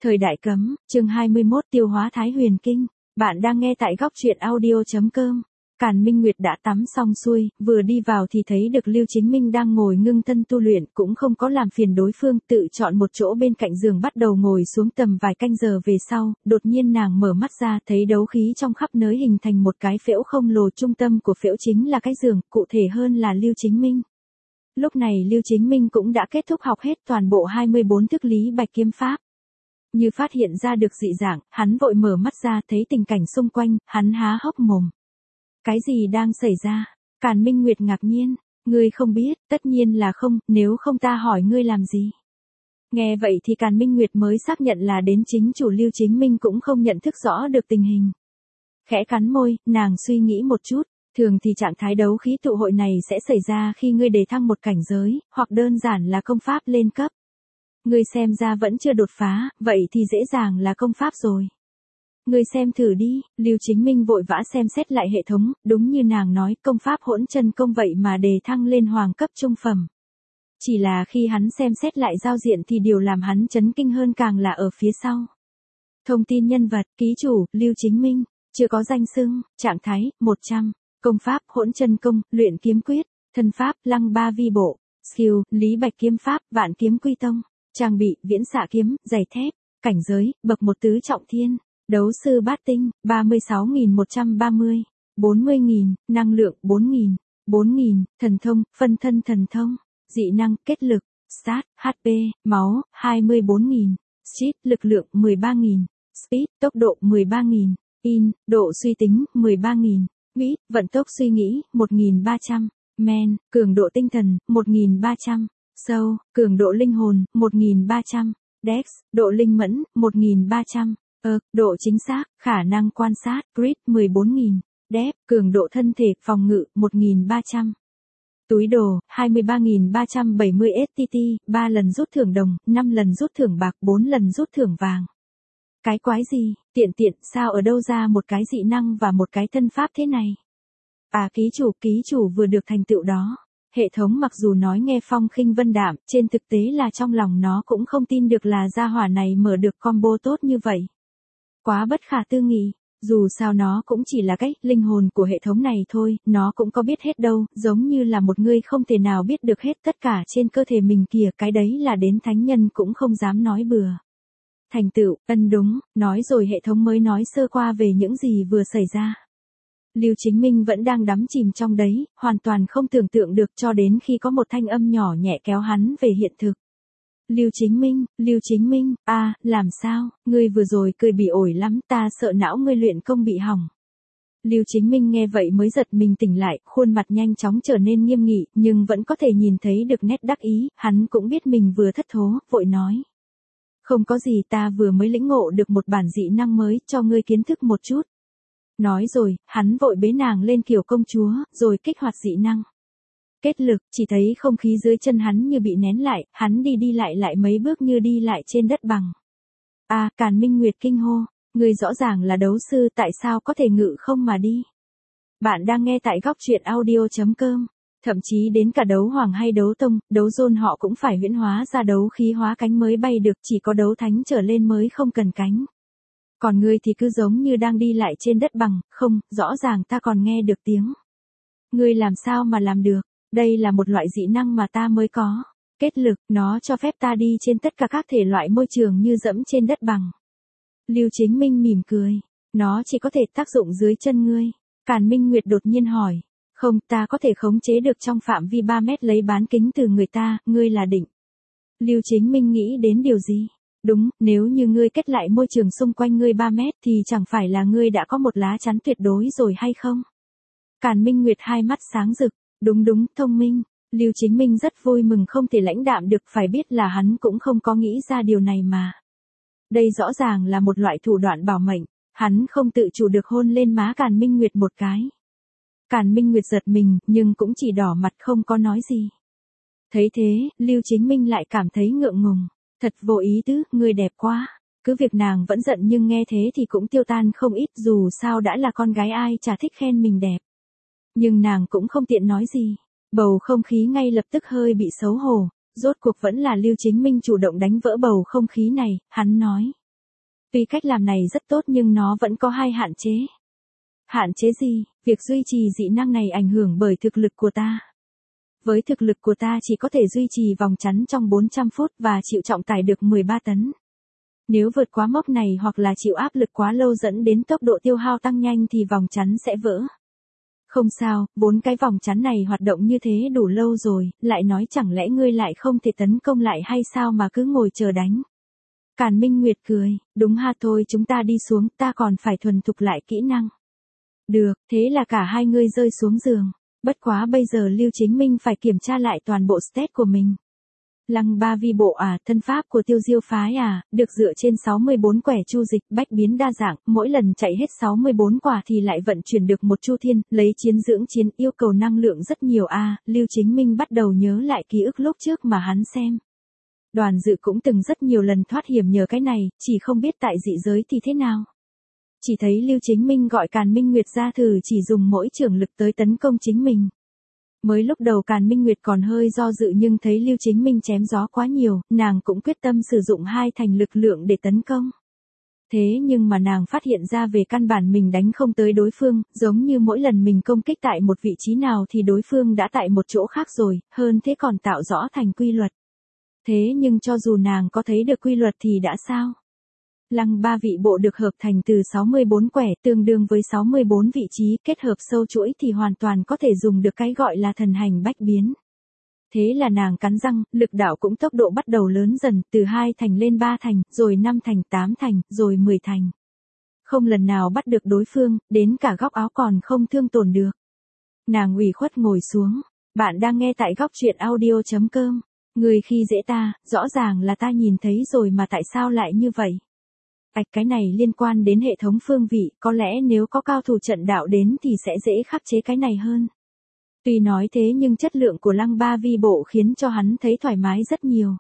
Thời đại cấm, chương 21 tiêu hóa Thái Huyền Kinh. Bạn đang nghe tại góc truyện audio.com. Càn Minh Nguyệt đã tắm xong xuôi, vừa đi vào thì thấy được Lưu Chính Minh đang ngồi ngưng thân tu luyện, cũng không có làm phiền đối phương, tự chọn một chỗ bên cạnh giường bắt đầu ngồi xuống. Tầm vài canh giờ về sau, đột nhiên nàng mở mắt ra, thấy đấu khí trong khắp nơi hình thành một cái phễu không lồ, trung tâm của phễu chính là cái giường, cụ thể hơn là Lưu Chính Minh. Lúc này Lưu Chính Minh cũng đã kết thúc học hết toàn bộ 24 thức lý bạch kiếm pháp. Như phát hiện ra được dị dạng, hắn vội mở mắt ra, thấy tình cảnh xung quanh, hắn há hốc mồm. Cái gì đang xảy ra? Càn Minh Nguyệt ngạc nhiên, ngươi không biết, tất nhiên là không, nếu không ta hỏi ngươi làm gì? Nghe vậy thì Càn Minh Nguyệt mới xác nhận là đến chính chủ Lưu Chính Minh cũng không nhận thức rõ được tình hình. Khẽ cắn môi, nàng suy nghĩ một chút, thường thì trạng thái đấu khí tụ hội này sẽ xảy ra khi ngươi đề thăng một cảnh giới, hoặc đơn giản là công pháp lên cấp. Ngươi xem ra vẫn chưa đột phá, vậy thì dễ dàng là công pháp rồi. Ngươi xem thử đi, Lưu Chính Minh vội vã xem xét lại hệ thống, đúng như nàng nói, công pháp hỗn chân công vậy mà đề thăng lên hoàng cấp trung phẩm. Chỉ là khi hắn xem xét lại giao diện thì điều làm hắn chấn kinh hơn càng là ở phía sau. Thông tin nhân vật, ký chủ, Lưu Chính Minh, chưa có danh xưng, trạng thái, 100, công pháp hỗn chân công, luyện kiếm quyết, thân pháp, lăng ba vi bộ, skill, lý bạch kiếm pháp, vạn kiếm quy tông. Trang bị, viễn xạ kiếm, giày thép, cảnh giới, bậc 1 tứ trọng thiên, đấu sư bát tinh, 36.130, 40.000, năng lượng, 4.000, thần thông, phân thân thần thông, dị năng, kết lực, stat, HP, máu, 24.000, speed, lực lượng, 13.000, speed, tốc độ, 13.000, in, độ suy tính, 13.000, nghĩ, vận tốc suy nghĩ, 1.300, men, cường độ tinh thần, 1.300. Sâu, cường độ linh hồn, 1.300, Dex, độ linh mẫn, 1.300, độ chính xác, khả năng quan sát, Grit, 14.000, Depth, cường độ thân thể, phòng ngự, 1.300. Túi đồ, 23.370 STT, 3 lần rút thưởng đồng, 5 lần rút thưởng bạc, 4 lần rút thưởng vàng. Cái quái gì, tiện, sao ở đâu ra một cái dị năng và một cái thân pháp thế này? À ký chủ vừa được thành tựu đó. Hệ thống mặc dù nói nghe phong khinh vân đạm, trên thực tế là trong lòng nó cũng không tin được là gia hỏa này mở được combo tốt như vậy. Quá bất khả tư nghị, dù sao nó cũng chỉ là cách linh hồn của hệ thống này thôi, nó cũng có biết hết đâu, giống như là một người không thể nào biết được hết tất cả trên cơ thể mình kìa, cái đấy là đến thánh nhân cũng không dám nói bừa. Thành tựu, đúng, nói rồi hệ thống mới nói sơ qua về những gì vừa xảy ra. Lưu Chính Minh vẫn đang đắm chìm trong đấy, hoàn toàn không tưởng tượng được cho đến khi có một thanh âm nhỏ nhẹ kéo hắn về hiện thực. Lưu Chính Minh, làm sao, ngươi vừa rồi cười bị ổi lắm, ta sợ não ngươi luyện công bị hỏng. Lưu Chính Minh nghe vậy mới giật mình tỉnh lại, khuôn mặt nhanh chóng trở nên nghiêm nghị, nhưng vẫn có thể nhìn thấy được nét đắc ý, hắn cũng biết mình vừa thất thố, vội nói. Không có gì, ta vừa mới lĩnh ngộ được một bản dị năng mới, cho ngươi kiến thức một chút. Nói rồi, hắn vội bế nàng lên kiểu công chúa, rồi kích hoạt dị năng. Kết lực, chỉ thấy không khí dưới chân hắn như bị nén lại, hắn đi lại mấy bước như đi lại trên đất bằng. Càn Minh Nguyệt kinh hô, người rõ ràng là đấu sư, tại sao có thể ngự không mà đi? Bạn đang nghe tại góc truyện audio.com. Thậm chí đến cả đấu hoàng hay đấu tông, đấu dôn họ cũng phải huyễn hóa ra đấu khí hóa cánh mới bay được, chỉ có đấu thánh trở lên mới không cần cánh. Còn ngươi thì cứ giống như đang đi lại trên đất bằng, không, rõ ràng ta còn nghe được tiếng. Ngươi làm sao mà làm được, đây là một loại dị năng mà ta mới có. Kết lực, nó cho phép ta đi trên tất cả các thể loại môi trường như dẫm trên đất bằng. Lưu Chính Minh mỉm cười, nó chỉ có thể tác dụng dưới chân ngươi. Càn Minh Nguyệt đột nhiên hỏi, không, ta có thể khống chế được trong phạm vi 3 mét lấy bán kính từ người ta, ngươi là định. Lưu Chính Minh nghĩ đến điều gì? Đúng, nếu như ngươi kết lại môi trường xung quanh ngươi 3 mét thì chẳng phải là ngươi đã có một lá chắn tuyệt đối rồi hay không? Càn Minh Nguyệt hai mắt sáng rực, đúng, thông minh. Lưu Chính Minh rất vui mừng không thể lãnh đạm được, phải biết là hắn cũng không có nghĩ ra điều này mà. Đây rõ ràng là một loại thủ đoạn bảo mệnh, hắn không tự chủ được hôn lên má Càn Minh Nguyệt một cái. Càn Minh Nguyệt giật mình, nhưng cũng chỉ đỏ mặt không có nói gì. Thấy thế, Lưu Chính Minh lại cảm thấy ngượng ngùng. Thật vô ý tứ, ngươi đẹp quá. Cứ việc nàng vẫn giận nhưng nghe thế thì cũng tiêu tan không ít, dù sao đã là con gái ai chả thích khen mình đẹp. Nhưng nàng cũng không tiện nói gì. Bầu không khí ngay lập tức hơi bị xấu hổ, rốt cuộc vẫn là Lưu Chính Minh chủ động đánh vỡ bầu không khí này, hắn nói. Tuy cách làm này rất tốt nhưng nó vẫn có hai hạn chế. Hạn chế gì? Việc duy trì dị năng này ảnh hưởng bởi thực lực của ta. Với thực lực của ta chỉ có thể duy trì vòng chắn trong 400 phút và chịu trọng tải được 13 tấn. Nếu vượt quá mốc này hoặc là chịu áp lực quá lâu dẫn đến tốc độ tiêu hao tăng nhanh thì vòng chắn sẽ vỡ. Không sao, 4 cái vòng chắn này hoạt động như thế đủ lâu rồi, lại nói chẳng lẽ ngươi lại không thể tấn công lại hay sao mà cứ ngồi chờ đánh. Càn Minh Nguyệt cười, đúng ha, thôi chúng ta đi xuống, ta còn phải thuần thục lại kỹ năng. Được, thế là cả hai ngươi rơi xuống giường. Bất quá bây giờ Lưu Chính Minh phải kiểm tra lại toàn bộ stat của mình. Lăng ba vi bộ à, thân pháp của Tiêu Diêu phái à, được dựa trên 64 quẻ chu dịch bách biến đa dạng, mỗi lần chạy hết 64 quả thì lại vận chuyển được một chu thiên, lấy chiến dưỡng chiến, yêu cầu năng lượng rất nhiều à. Lưu Chính Minh bắt đầu nhớ lại ký ức lúc trước mà hắn xem. Đoàn Dự cũng từng rất nhiều lần thoát hiểm nhờ cái này, chỉ không biết tại dị giới thì thế nào. Chỉ thấy Lưu Chính Minh gọi Càn Minh Nguyệt ra thử chỉ dùng mỗi trường lực tới tấn công chính mình. Mới lúc đầu Càn Minh Nguyệt còn hơi do dự nhưng thấy Lưu Chính Minh chém gió quá nhiều, nàng cũng quyết tâm sử dụng 2 thành lực lượng để tấn công. Thế nhưng mà nàng phát hiện ra về căn bản mình đánh không tới đối phương, giống như mỗi lần mình công kích tại một vị trí nào thì đối phương đã tại một chỗ khác rồi, hơn thế còn tạo rõ thành quy luật. Thế nhưng cho dù nàng có thấy được quy luật thì đã sao? Lăng ba vị bộ được hợp thành từ 64 quẻ tương đương với 64 vị trí kết hợp sâu chuỗi thì hoàn toàn có thể dùng được cái gọi là thần hành bách biến. Thế là nàng cắn răng, lực đạo cũng tốc độ bắt đầu lớn dần, từ 2 thành lên 3 thành, rồi 5 thành, 8 thành, rồi 10 thành. Không lần nào bắt được đối phương, đến cả góc áo còn không thương tổn được. Nàng ủy khuất ngồi xuống. Bạn đang nghe tại góc truyện audio.com. Người khi dễ ta, rõ ràng là ta nhìn thấy rồi mà tại sao lại như vậy? Cái này liên quan đến hệ thống phương vị, có lẽ nếu có cao thủ trận đạo đến thì sẽ dễ khắc chế cái này hơn. Tuy nói thế nhưng chất lượng của Lăng ba vi bộ khiến cho hắn thấy thoải mái rất nhiều.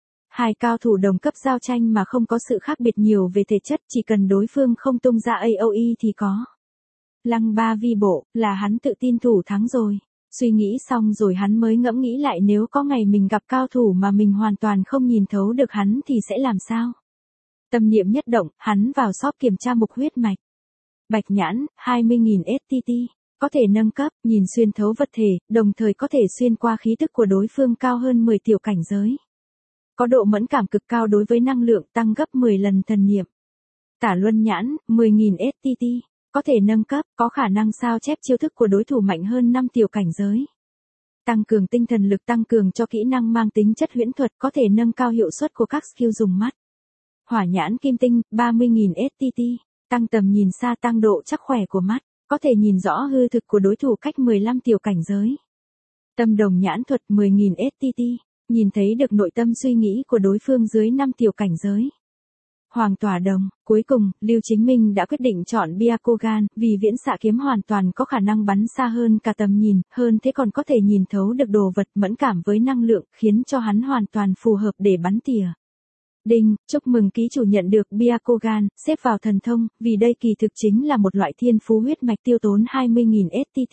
2 cao thủ đồng cấp giao tranh mà không có sự khác biệt nhiều về thể chất, chỉ cần đối phương không tung ra AOE thì có. Lăng ba vi bộ, là hắn tự tin thủ thắng rồi. Suy nghĩ xong rồi hắn mới ngẫm nghĩ lại nếu có ngày mình gặp cao thủ mà mình hoàn toàn không nhìn thấu được hắn thì sẽ làm sao. Tâm niệm nhất động, hắn vào shop kiểm tra mục huyết mạch. Bạch nhãn, 20.000 STT, có thể nâng cấp, nhìn xuyên thấu vật thể, đồng thời có thể xuyên qua khí tức của đối phương cao hơn 10 tiểu cảnh giới. Có độ mẫn cảm cực cao đối với năng lượng tăng gấp 10 lần thần niệm. Tả luân nhãn, 10.000 STT, có thể nâng cấp, có khả năng sao chép chiêu thức của đối thủ mạnh hơn 5 tiểu cảnh giới. Tăng cường tinh thần lực tăng cường cho kỹ năng mang tính chất huyễn thuật có thể nâng cao hiệu suất của các skill dùng mắt. Hỏa nhãn kim tinh, 30.000 STT, tăng tầm nhìn xa tăng độ chắc khỏe của mắt, có thể nhìn rõ hư thực của đối thủ cách 15 tiểu cảnh giới. Tâm đồng nhãn thuật 10.000 STT, nhìn thấy được nội tâm suy nghĩ của đối phương dưới 5 tiểu cảnh giới. Hoàng tỏa đồng, cuối cùng, Lưu Chính Minh đã quyết định chọn Byakugan, vì viễn xạ kiếm hoàn toàn có khả năng bắn xa hơn cả tầm nhìn, hơn thế còn có thể nhìn thấu được đồ vật mẫn cảm với năng lượng, khiến cho hắn hoàn toàn phù hợp để bắn tỉa. Đinh, chúc mừng ký chủ nhận được Byakugan, xếp vào thần thông, vì đây kỳ thực chính là một loại thiên phú huyết mạch tiêu tốn 20.000 STT.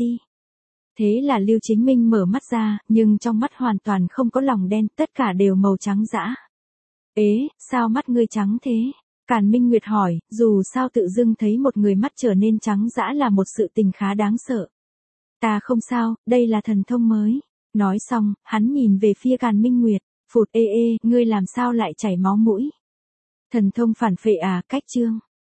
Thế là Lưu Chính Minh mở mắt ra, nhưng trong mắt hoàn toàn không có lòng đen, tất cả đều màu trắng dã. Ế, sao mắt ngươi trắng thế? Càn Minh Nguyệt hỏi, dù sao tự dưng thấy một người mắt trở nên trắng dã là một sự tình khá đáng sợ. Ta không sao, đây là thần thông mới. Nói xong, hắn nhìn về phía Càn Minh Nguyệt, phụt ngươi làm sao lại chảy máu mũi? Thần thông phản phệ à, cách chương.